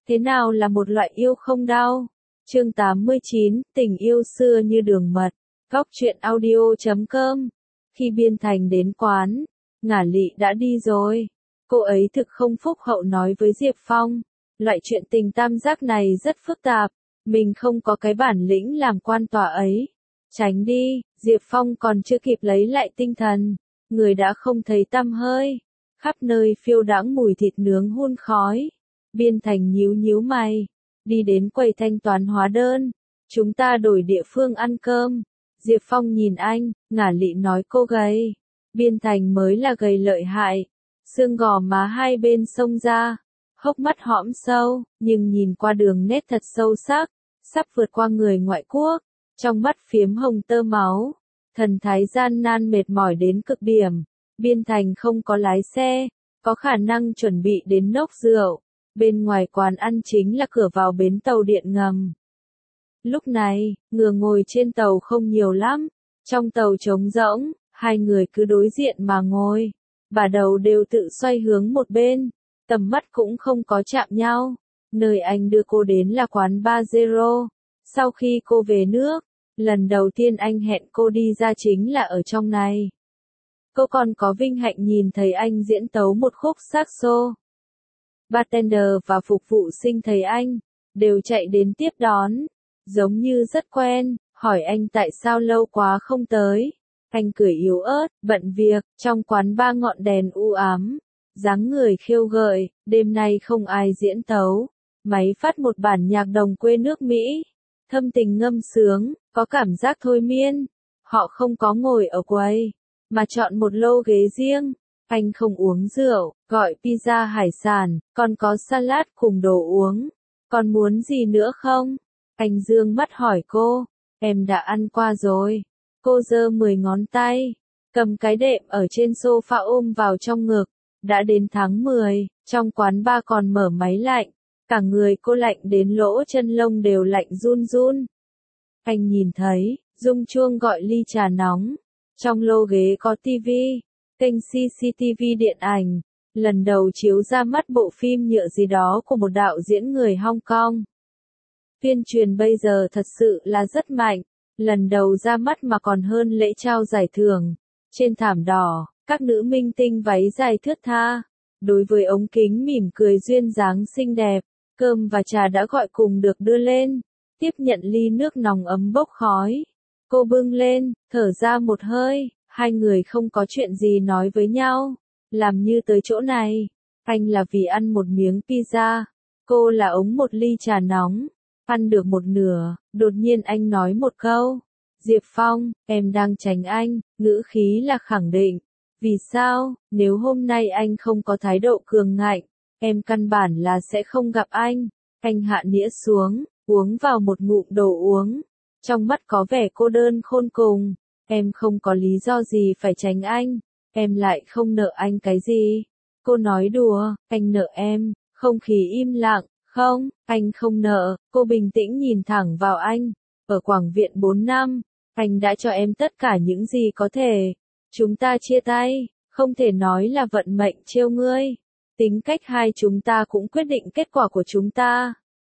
Thế nào là một loại yêu không đau? Chương 89, tình yêu xưa như đường mật. Góc truyện audio.com. Khi Biên Thành đến quán, Ngả Lị đã đi rồi. Cô ấy thực không phúc hậu nói với Diệp Phong. Loại chuyện tình tam giác này rất phức tạp. Mình không có cái bản lĩnh làm quan tòa ấy. Tránh đi, Diệp Phong còn chưa kịp lấy lại tinh thần. Người đã không thấy tăm hơi. Khắp nơi phiêu đãng mùi thịt nướng hun khói. Biên Thành nhíu nhíu mày, đi đến quầy thanh toán hóa đơn. Chúng ta đổi địa phương ăn cơm. Diệp Phong nhìn anh, Ngả Lị nói cô gầy. Biên Thành mới là gầy lợi hại. Xương gò má hai bên xông ra, hốc mắt hõm sâu, nhưng nhìn qua đường nét thật sâu sắc, sắp vượt qua người ngoại quốc. Trong mắt phiếm hồng tơ máu, thần thái gian nan mệt mỏi đến cực điểm. Biên Thành không có lái xe, có khả năng chuẩn bị đến nốc rượu. Bên ngoài quán ăn chính là cửa vào bến tàu điện ngầm. Lúc này, người ngồi trên tàu không nhiều lắm. Trong tàu trống rỗng, hai người cứ đối diện mà ngồi. Bà đầu đều tự xoay hướng một bên. Tầm mắt cũng không có chạm nhau. Nơi anh đưa cô đến là quán Bar Zero. Sau khi cô về nước, lần đầu tiên anh hẹn cô đi ra chính là ở trong này. Cô còn có vinh hạnh nhìn thấy anh diễn tấu một khúc saxo. Bartender và phục vụ sinh thấy anh, đều chạy đến tiếp đón, giống như rất quen, hỏi anh tại sao lâu quá không tới. Anh cười yếu ớt, bận việc, trong quán ba ngọn đèn u ám, dáng người khiêu gợi, đêm nay không ai diễn tấu. Máy phát một bản nhạc đồng quê nước Mỹ, thâm tình ngâm sướng, có cảm giác thôi miên. Họ không có ngồi ở quầy, mà chọn một lô ghế riêng. Anh không uống rượu, gọi pizza hải sản, còn có salad cùng đồ uống. Còn muốn gì nữa không? Anh dương mắt hỏi cô. Em đã ăn qua rồi. Cô giơ 10 ngón tay, cầm cái đệm ở trên sofa ôm vào trong ngực. Đã đến tháng 10, trong quán bar còn mở máy lạnh. Cả người cô lạnh đến lỗ chân lông đều lạnh run run. Anh nhìn thấy, rung chuông gọi ly trà nóng. Trong lô ghế có tivi. Kênh CCTV điện ảnh, lần đầu chiếu ra mắt bộ phim nhựa gì đó của một đạo diễn người Hong Kong. Tuyên truyền bây giờ thật sự là rất mạnh, lần đầu ra mắt mà còn hơn lễ trao giải thưởng. Trên thảm đỏ, các nữ minh tinh váy dài thướt tha, đối với ống kính mỉm cười duyên dáng xinh đẹp, cơm và trà đã gọi cùng được đưa lên, tiếp nhận ly nước nóng ấm bốc khói. Cô bưng lên, thở ra một hơi. Hai người không có chuyện gì nói với nhau. Làm như tới chỗ này. Anh là vì ăn một miếng pizza. Cô là uống một ly trà nóng. Ăn được một nửa, đột nhiên anh nói một câu. Diệp Phong, em đang tránh anh, ngữ khí là khẳng định. Vì sao, nếu hôm nay anh không có thái độ cường ngạnh, em căn bản là sẽ không gặp anh. Anh hạ nĩa xuống, uống vào một ngụm đồ uống. Trong mắt có vẻ cô đơn khôn cùng. Em không có lý do gì phải tránh anh, em lại không nợ anh cái gì. Cô nói đùa, anh nợ em. Không khí im lặng, không, anh không nợ. Cô bình tĩnh nhìn thẳng vào anh. Ở Quảng Viện 4 năm, anh đã cho em tất cả những gì có thể. Chúng ta chia tay, không thể nói là vận mệnh trêu ngươi. Tính cách hai chúng ta cũng quyết định kết quả của chúng ta.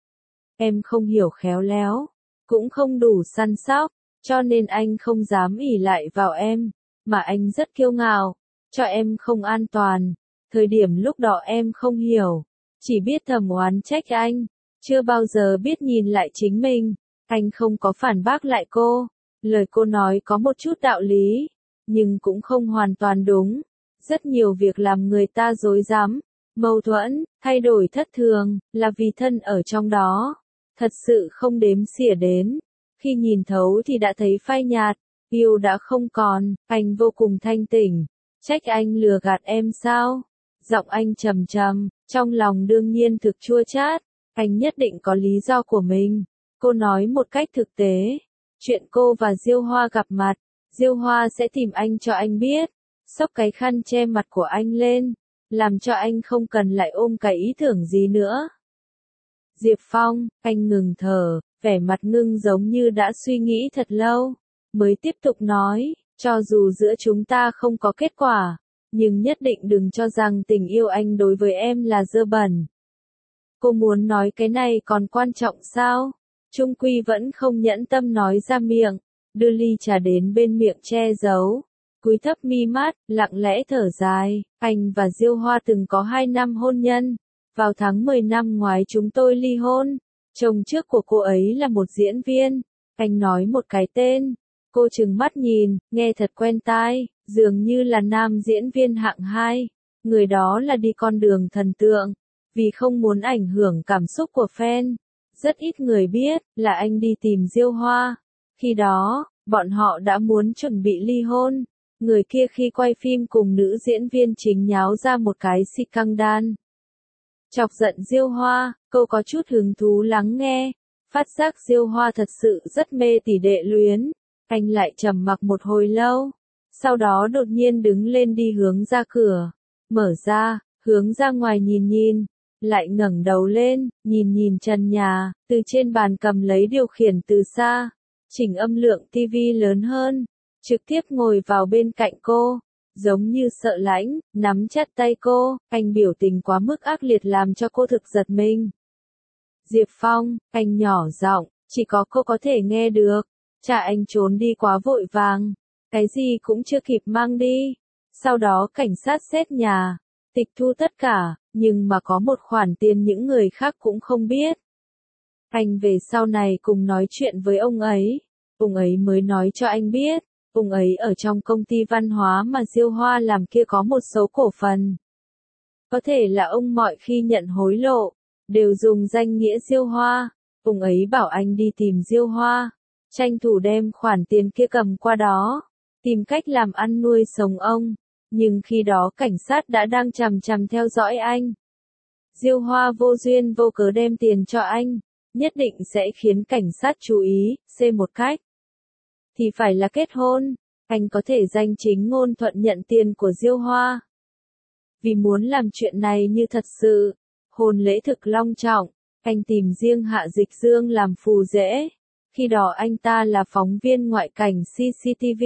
Em không hiểu khéo léo, cũng không đủ săn sóc. Cho nên anh không dám ỷ lại vào em, mà anh rất kiêu ngạo, cho em không an toàn. Thời điểm lúc đó em không hiểu, chỉ biết thầm oán trách anh, chưa bao giờ biết nhìn lại chính mình. Anh không có phản bác lại cô, lời cô nói có một chút đạo lý, nhưng cũng không hoàn toàn đúng. Rất nhiều việc làm người ta rối rắm, mâu thuẫn, thay đổi thất thường, là vì thân ở trong đó, thật sự không đếm xỉa đến. Khi nhìn thấu thì đã thấy phai nhạt, yêu đã không còn. Anh vô cùng thanh tỉnh. Trách anh lừa gạt em sao? Giọng anh trầm trầm, trong lòng đương nhiên thực chua chát. Anh nhất định có lý do của mình. Cô nói một cách thực tế. Chuyện cô và Diêu Hoa gặp mặt, Diêu Hoa sẽ tìm anh cho anh biết. Xốc cái khăn che mặt của anh lên, làm cho anh không cần lại ôm cái ý tưởng gì nữa. Diệp Phong, anh ngừng thở. Vẻ mặt ngưng giống như đã suy nghĩ thật lâu, mới tiếp tục nói, cho dù giữa chúng ta không có kết quả, nhưng nhất định đừng cho rằng tình yêu anh đối với em là dơ bẩn. Cô muốn nói cái này còn quan trọng sao? Trung Quy vẫn không nhẫn tâm nói ra miệng, đưa ly trà đến bên miệng che giấu. Cúi thấp mi mắt, lặng lẽ thở dài, anh và Diêu Hoa từng có 2 năm hôn nhân. Vào tháng 10 năm ngoái chúng tôi ly hôn. Chồng trước của cô ấy là một diễn viên. Anh nói một cái tên. Cô trừng mắt nhìn, nghe thật quen tai, dường như là nam diễn viên hạng 2. Người đó là đi con đường thần tượng. Vì không muốn ảnh hưởng cảm xúc của fan. Rất ít người biết là anh đi tìm Diêu Hoa. Khi đó, bọn họ đã muốn chuẩn bị ly hôn. Người kia khi quay phim cùng nữ diễn viên chính nháo ra một cái scandal. Chọc giận Diêu Hoa, cô có chút hứng thú lắng nghe. Phát giác Diêu Hoa thật sự rất mê tỷ đệ luyến. Anh lại trầm mặc một hồi lâu. Sau đó đột nhiên đứng lên đi hướng ra cửa. Mở ra, hướng ra ngoài nhìn nhìn. Lại ngẩng đầu lên, nhìn nhìn trần nhà, từ trên bàn cầm lấy điều khiển từ xa. Chỉnh âm lượng tivi lớn hơn. Trực tiếp ngồi vào bên cạnh cô. Giống như sợ lãnh, nắm chặt tay cô, anh biểu tình quá mức ác liệt làm cho cô thực giật mình. Diệp Phong, anh nhỏ giọng, chỉ có cô có thể nghe được. Cha anh trốn đi quá vội vàng, cái gì cũng chưa kịp mang đi. Sau đó cảnh sát xét nhà, tịch thu tất cả, nhưng mà có một khoản tiền những người khác cũng không biết. Anh về sau này cùng nói chuyện với ông ấy mới nói cho anh biết. Ông ấy ở trong công ty văn hóa mà Diêu Hoa làm kia có một số cổ phần. Có thể là ông mọi khi nhận hối lộ, đều dùng danh nghĩa Diêu Hoa. Ông ấy bảo anh đi tìm Diêu Hoa, tranh thủ đem khoản tiền kia cầm qua đó, tìm cách làm ăn nuôi sống ông. Nhưng khi đó cảnh sát đã đang chằm chằm theo dõi anh. Diêu Hoa vô duyên vô cớ đem tiền cho anh, nhất định sẽ khiến cảnh sát chú ý, xê một cách. Thì phải là kết hôn, anh có thể danh chính ngôn thuận nhận tiền của Diêu Hoa. Vì muốn làm chuyện này như thật sự, hôn lễ thực long trọng, anh tìm riêng Hạ Dịch Dương làm phù rể. Khi đó anh ta là phóng viên ngoại cảnh CCTV.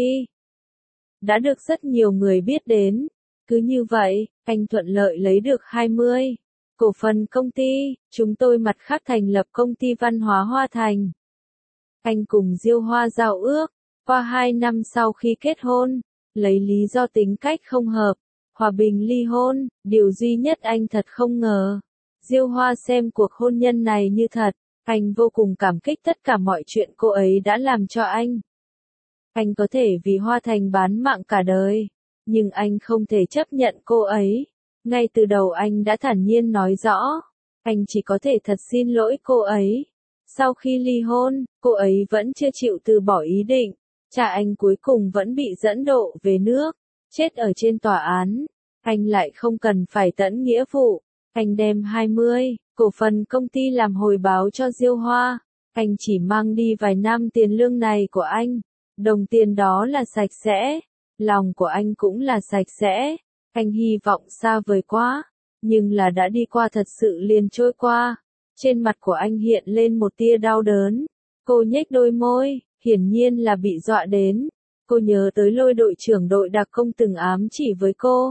Đã được rất nhiều người biết đến. Cứ như vậy, anh thuận lợi lấy được 20 cổ phần công ty, chúng tôi mặt khác thành lập công ty văn hóa Hoa Thành. Anh cùng Diêu Hoa giao ước. Qua 2 năm sau khi kết hôn, lấy lý do tính cách không hợp, hòa bình ly hôn, điều duy nhất anh thật không ngờ. Diêu Hoa xem cuộc hôn nhân này như thật, anh vô cùng cảm kích tất cả mọi chuyện cô ấy đã làm cho anh. Anh có thể vì Hoa Thành bán mạng cả đời, nhưng anh không thể chấp nhận cô ấy. Ngay từ đầu anh đã thản nhiên nói rõ, anh chỉ có thể thật xin lỗi cô ấy. Sau khi ly hôn, cô ấy vẫn chưa chịu từ bỏ ý định. Cha anh cuối cùng vẫn bị dẫn độ về nước, chết ở trên tòa án. Anh lại không cần phải tẫn nghĩa vụ. Anh đem 20 cổ phần công ty làm hồi báo cho Diêu Hoa. Anh chỉ mang đi vài năm tiền lương này của anh. Đồng tiền đó là sạch sẽ. Lòng của anh cũng là sạch sẽ. Anh hy vọng xa vời quá. Nhưng là đã đi qua thật sự liền trôi qua. Trên mặt của anh hiện lên một tia đau đớn. Cô nhếch đôi môi. Hiển nhiên là bị dọa đến. Cô nhớ tới Lôi đội trưởng đội đặc công từng ám chỉ với cô.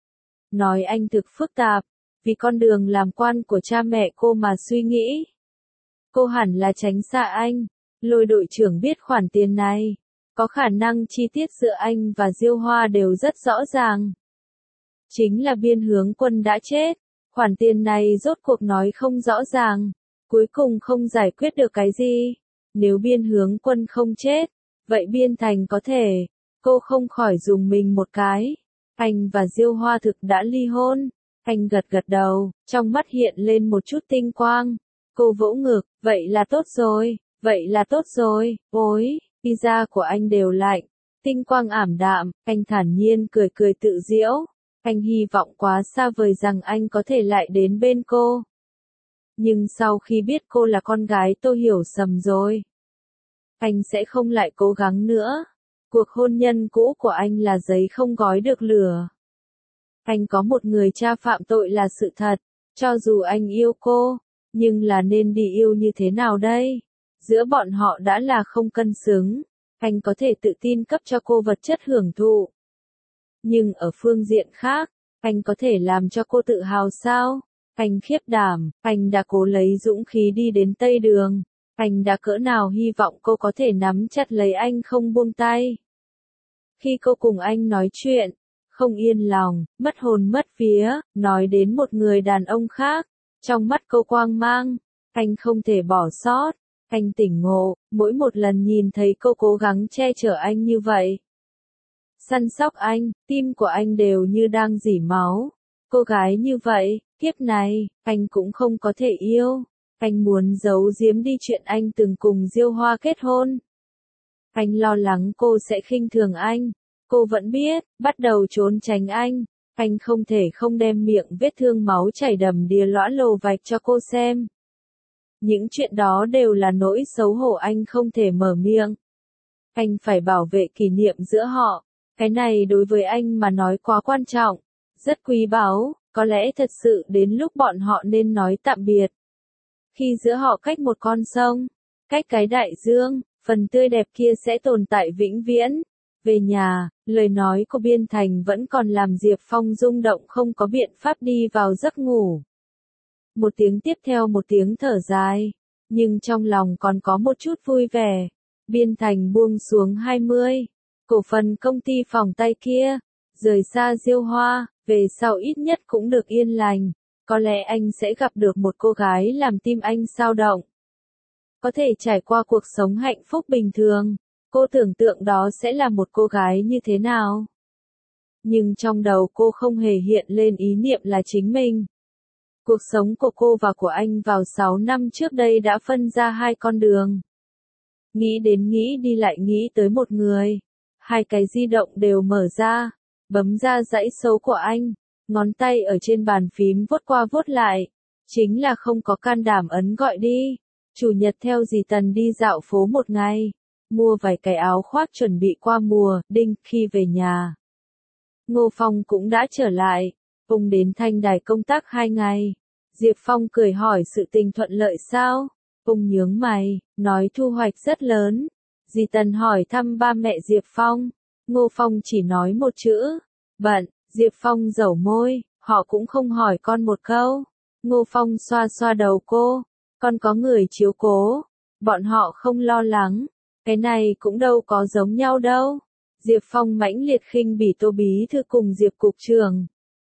Nói anh thực phức tạp, vì con đường làm quan của cha mẹ cô mà suy nghĩ. Cô hẳn là tránh xa anh. Lôi đội trưởng biết khoản tiền này. Có khả năng chi tiết giữa anh và Diêu Hoa đều rất rõ ràng. Chính là Biên Hướng Quân đã chết. Khoản tiền này rốt cuộc nói không rõ ràng. Cuối cùng không giải quyết được cái gì. Nếu Biên Hướng Quân không chết, vậy Biên Thành có thể. Cô không khỏi dùng mình một cái. Anh và Diêu Hoa thực đã ly hôn. Anh gật gật đầu, trong mắt hiện lên một chút tinh quang. Cô vỗ ngực, vậy là tốt rồi, vậy là tốt rồi. Ôi, pizza của anh đều lạnh. Tinh quang ảm đạm, anh thản nhiên cười cười tự giễu. Anh hy vọng quá xa vời rằng anh có thể lại đến bên cô. Nhưng sau khi biết cô là con gái tôi hiểu sầm rồi. Anh sẽ không lại cố gắng nữa. Cuộc hôn nhân cũ của anh là giấy không gói được lửa. Anh có một người cha phạm tội là sự thật. Cho dù anh yêu cô, nhưng là nên đi yêu như thế nào đây? Giữa bọn họ đã là không cân xứng. Anh có thể tự tin cấp cho cô vật chất hưởng thụ. Nhưng ở phương diện khác, anh có thể làm cho cô tự hào sao? Anh khiếp đảm, anh đã cố lấy dũng khí đi đến Tây Đường. Anh đã cỡ nào hy vọng cô có thể nắm chặt lấy anh không buông tay. Khi cô cùng anh nói chuyện, không yên lòng, mất hồn mất vía, nói đến một người đàn ông khác, trong mắt cô quang mang, anh không thể bỏ sót, anh tỉnh ngộ, mỗi một lần nhìn thấy cô cố gắng che chở anh như vậy. Săn sóc anh, tim của anh đều như đang rỉ máu. Cô gái như vậy, kiếp này, anh cũng không có thể yêu. Anh muốn giấu giếm đi chuyện anh từng cùng Diêu Hoa kết hôn. Anh lo lắng cô sẽ khinh thường anh. Cô vẫn biết, bắt đầu trốn tránh anh. Anh không thể không đem miệng vết thương máu chảy đầm đìa lõa lồ vạch cho cô xem. Những chuyện đó đều là nỗi xấu hổ anh không thể mở miệng. Anh phải bảo vệ kỷ niệm giữa họ. Cái này đối với anh mà nói quá quan trọng, rất quý báu, có lẽ thật sự đến lúc bọn họ nên nói tạm biệt. Khi giữa họ cách một con sông, cách cái đại dương, phần tươi đẹp kia sẽ tồn tại vĩnh viễn. Về nhà, lời nói của Biên Thành vẫn còn làm Diệp Phong rung động không có biện pháp đi vào giấc ngủ. Một tiếng tiếp theo một tiếng thở dài, nhưng trong lòng còn có một chút vui vẻ. Biên Thành buông xuống 20. Cổ phần công ty phòng tay kia, rời xa Diêu Hoa, về sau ít nhất cũng được yên lành, có lẽ anh sẽ gặp được một cô gái làm tim anh xao động. Có thể trải qua cuộc sống hạnh phúc bình thường, cô tưởng tượng đó sẽ là một cô gái như thế nào. Nhưng trong đầu cô không hề hiện lên ý niệm là chính mình. Cuộc sống của cô và của anh vào 6 năm trước đây đã phân ra hai con đường. Nghĩ đến nghĩ đi lại nghĩ tới một người. Hai cái di động đều mở ra, bấm ra dãy số của anh, ngón tay ở trên bàn phím vuốt qua vuốt lại, chính là không có can đảm ấn gọi đi. Chủ nhật theo dì Tần đi dạo phố một ngày, mua vài cái áo khoác chuẩn bị qua mùa, đinh, khi về nhà. Ngô Phong cũng đã trở lại, ông đến Thanh Đài công tác 2 ngày. Diệp Phong cười hỏi sự tình thuận lợi sao? Ông nhướng mày, nói thu hoạch rất lớn. Dì Tần hỏi thăm ba mẹ Diệp Phong. Ngô Phong chỉ nói một chữ, bận. Diệp Phong dẩu môi, họ cũng không hỏi con một câu. Ngô Phong xoa xoa đầu cô, con có người chiếu cố, bọn họ không lo lắng, cái này cũng đâu có giống nhau đâu. Diệp Phong mãnh liệt khinh bỉ Tô bí thư cùng Diệp cục trưởng.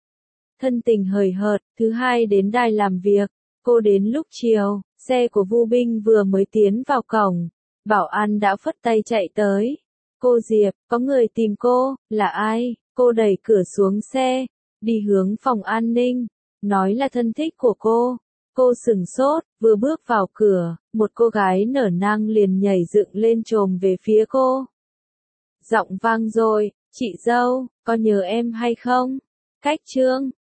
Thân tình hời hợt, thứ hai đến đài làm việc, cô đến lúc chiều, xe của Vu Binh vừa mới tiến vào cổng, bảo an đã phất tay chạy tới. Cô Diệp, có người tìm cô, là ai? Cô đẩy cửa xuống xe, đi hướng phòng an ninh, nói là thân thích của cô. Cô sửng sốt, vừa bước vào cửa, một cô gái nở nang liền nhảy dựng lên chồm về phía cô. Giọng vang rồi, chị dâu, có nhớ em hay không? Cách Trương,